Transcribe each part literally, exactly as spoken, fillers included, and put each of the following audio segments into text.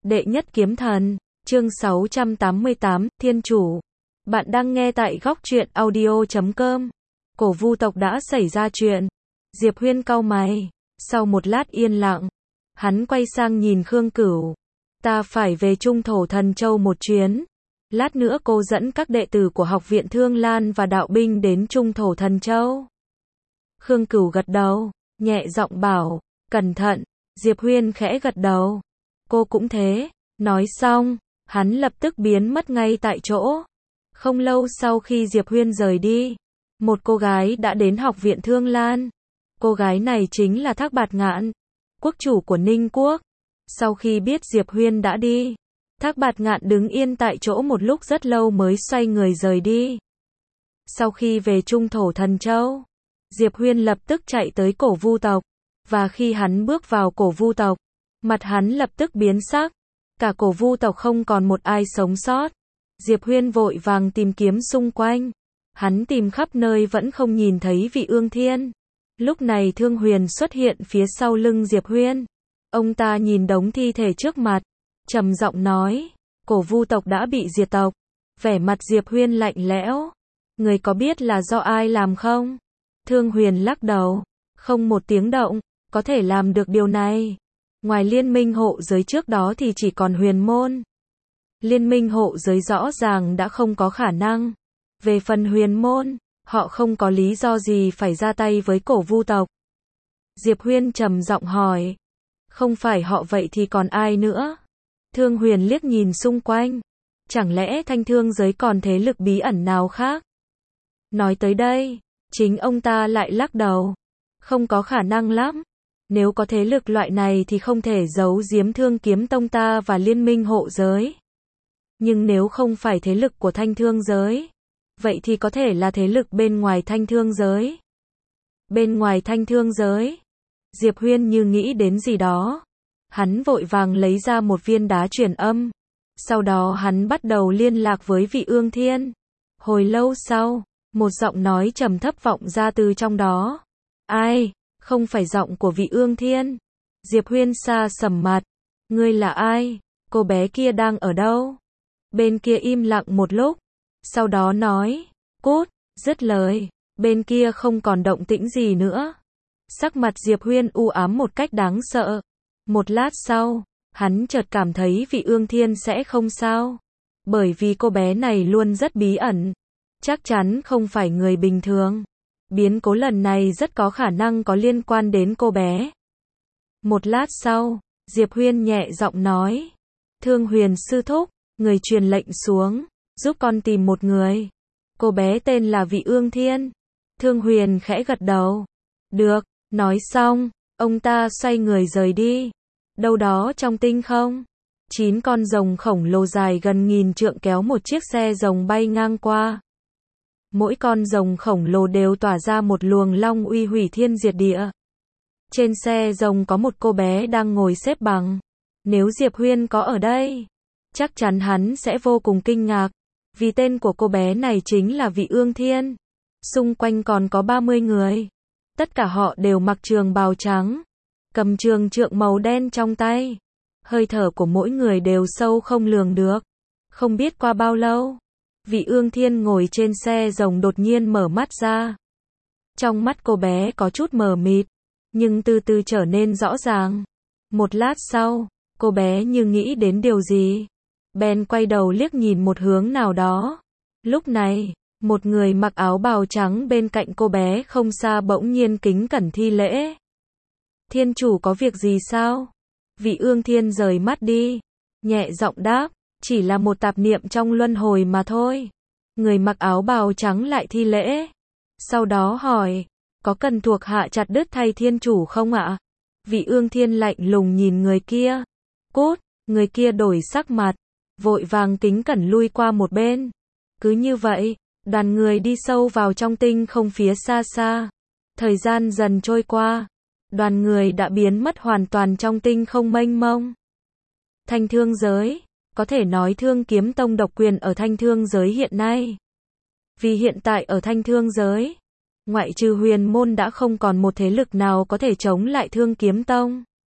Đệ nhất kiếm thần, chương sáu trăm tám mươi tám, Thiên chủ. Bạn đang nghe tại góc truyện audio chấm com. Cổ Vu tộc đã xảy ra chuyện. Diệp Huyên cau mày. Sau một lát yên lặng, hắn quay sang nhìn Khương Cửu. Ta phải về Trung Thổ Thần Châu một chuyến. Lát nữa cô dẫn các đệ tử của Học viện Thương Lan và đạo binh đến Trung Thổ Thần Châu. Khương Cửu gật đầu, nhẹ giọng bảo, cẩn thận. Diệp Huyên khẽ gật đầu. Cô cũng thế. Nói xong, hắn lập tức biến mất ngay tại chỗ. Không lâu sau khi Diệp Huyên rời đi, một cô gái đã đến Học viện Thương Lan. Cô gái này chính là Thác Bạt Ngạn, quốc chủ của Ninh Quốc. Sau khi biết Diệp Huyên đã đi, Thác Bạt Ngạn đứng yên tại chỗ một lúc rất lâu mới xoay người rời đi. Sau khi về Trung Thổ Thần Châu, Diệp Huyên lập tức chạy tới Cổ Vu tộc. Và khi hắn bước vào Cổ Vu tộc, mặt hắn lập tức biến sắc. Cả Cổ Vu tộc không còn một ai sống sót. Diệp Huyên vội vàng tìm kiếm xung quanh. Hắn tìm khắp nơi vẫn không nhìn thấy Vị Ương Thiên. Lúc này Thương Huyền xuất hiện phía sau lưng Diệp Huyên. Ông ta nhìn đống thi thể trước mặt, trầm giọng nói, Cổ Vu tộc đã bị diệt tộc. Vẻ mặt Diệp Huyên lạnh lẽo. Người có biết là do ai làm không? Thương Huyền lắc đầu, không một tiếng động. Có thể làm được điều này. Ngoài liên minh hộ giới trước đó thì chỉ còn Huyền môn. Liên minh hộ giới rõ ràng đã không có khả năng. Về phần Huyền môn, họ không có lý do gì phải ra tay với Cổ Vu tộc. Diệp Huyên trầm giọng hỏi. Không phải họ vậy thì còn ai nữa? Thương Huyền liếc nhìn xung quanh. Chẳng lẽ Thanh Thương giới còn thế lực bí ẩn nào khác? Nói tới đây, chính ông ta lại lắc đầu. Không có khả năng lắm. Nếu có thế lực loại này thì không thể giấu giếm Thương Kiếm Tông ta và liên minh hộ giới. Nhưng nếu không phải thế lực của Thanh Thương giới, vậy thì có thể là thế lực bên ngoài Thanh Thương giới. Bên ngoài Thanh Thương giới? Diệp Huyên như nghĩ đến gì đó. Hắn vội vàng lấy ra một viên đá truyền âm. Sau đó hắn bắt đầu liên lạc với Vị Ương Thiên. Hồi lâu sau, một giọng nói trầm thấp vọng ra từ trong đó. Ai? Không phải giọng của Vị Ương Thiên. Diệp Huyên xa sầm mặt. Ngươi là ai? Cô bé kia đang ở đâu? Bên kia im lặng một lúc. Sau đó nói. Cút. Dứt lời. Bên kia không còn động tĩnh gì nữa. Sắc mặt Diệp Huyên u ám một cách đáng sợ. Một lát sau, hắn chợt cảm thấy Vị Ương Thiên sẽ không sao. Bởi vì cô bé này luôn rất bí ẩn. Chắc chắn không phải người bình thường. Biến cố lần này rất có khả năng có liên quan đến cô bé. Một lát sau, Diệp Huyên nhẹ giọng nói. Thương Huyền sư thúc, người truyền lệnh xuống, giúp con tìm một người. Cô bé tên là Vị Ương Thiên. Thương Huyền khẽ gật đầu. Được, nói xong, ông ta xoay người rời đi. Đâu đó trong tinh không, chín con rồng khổng lồ dài gần nghìn trượng kéo một chiếc xe rồng bay ngang qua. Mỗi con rồng khổng lồ đều tỏa ra một luồng long uy hủy thiên diệt địa. Trên xe rồng có một cô bé đang ngồi xếp bằng. Nếu Diệp Huyên có ở đây, chắc chắn hắn sẽ vô cùng kinh ngạc. Vì tên của cô bé này chính là Vị Ương Thiên. Xung quanh còn có ba mươi người. Tất cả họ đều mặc trường bào trắng, cầm trường trượng màu đen trong tay. Hơi thở của mỗi người đều sâu không lường được. Không biết qua bao lâu, Vị Ương Thiên ngồi trên xe rồng đột nhiên mở mắt ra. Trong mắt cô bé có chút mờ mịt, nhưng từ từ trở nên rõ ràng. Một lát sau, cô bé như nghĩ đến điều gì, bèn quay đầu liếc nhìn một hướng nào đó. Lúc này, một người mặc áo bào trắng bên cạnh cô bé không xa bỗng nhiên kính cẩn thi lễ. Thiên chủ có việc gì sao? Vị Ương Thiên rời mắt đi, nhẹ giọng đáp. Chỉ là một tạp niệm trong luân hồi mà thôi. Người mặc áo bào trắng lại thi lễ. Sau đó hỏi, có cần thuộc hạ chặt đứt thay thiên chủ không ạ? Vị Ương Thiên lạnh lùng nhìn người kia. Cút, người kia đổi sắc mặt, vội vàng kính cẩn lui qua một bên. Cứ như vậy, đoàn người đi sâu vào trong tinh không phía xa xa. Thời gian dần trôi qua, đoàn người đã biến mất hoàn toàn trong tinh không mênh mông. Thanh Thương giới. Có thể nói Thương Kiếm Tông độc quyền ở Thanh Thương giới hiện nay. Vì hiện tại ở Thanh Thương giới, ngoại trừ Huyền môn đã không còn một thế lực nào có thể chống lại Thương Kiếm Tông.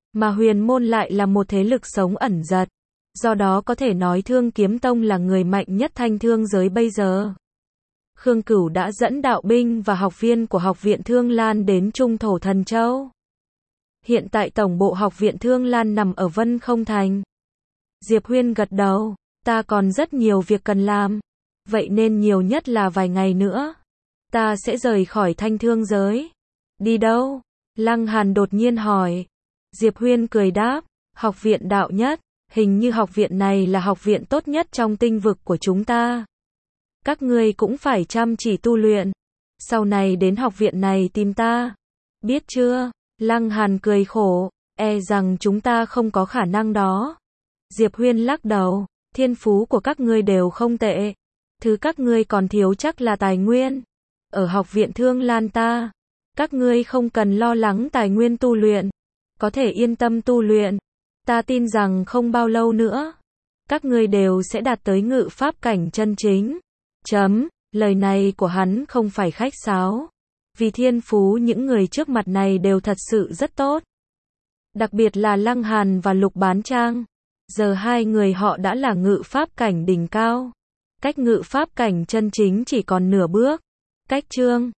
Mà huyền môn lại là một thế lực sống ẩn dật. Do đó có thể nói Thương Kiếm Tông là người mạnh nhất thanh thương giới bây giờ. Khương Cửu đã dẫn đạo binh và học viên của Học viện Thương Lan đến Trung Thổ Thần Châu. Hiện tại tổng bộ Học viện Thương Lan nằm ở Vân Không Thành. Diệp Huyên gật đầu, ta còn rất nhiều việc cần làm. Vậy nên nhiều nhất là vài ngày nữa. Ta sẽ rời khỏi thanh thương giới. Đi đâu? Lăng Hàn đột nhiên hỏi. Diệp Huyên cười đáp, Học viện Đạo Nhất. Hình như học viện này là học viện tốt nhất trong tinh vực của chúng ta. Các ngươi cũng phải chăm chỉ tu luyện. Sau này đến học viện này tìm ta. Biết chưa? Lăng Hàn cười khổ, e rằng chúng ta không có khả năng đó. Diệp Huyên lắc đầu, thiên phú của các ngươi đều không tệ. Thứ các ngươi còn thiếu chắc là tài nguyên. Ở học viện Thương Lan ta, các ngươi không cần lo lắng tài nguyên tu luyện. Có thể yên tâm tu luyện. Ta tin rằng không bao lâu nữa, các ngươi đều sẽ đạt tới ngự pháp cảnh chân chính. Chấm, lời này của hắn không phải khách sáo. Vì thiên phú những người trước mặt này đều thật sự rất tốt. Đặc biệt là Lăng Hàn và Lục Bán Trang. Giờ hai người họ đã là ngự pháp cảnh đỉnh cao. Cách ngự pháp cảnh chân chính chỉ còn nửa bước. Cách chương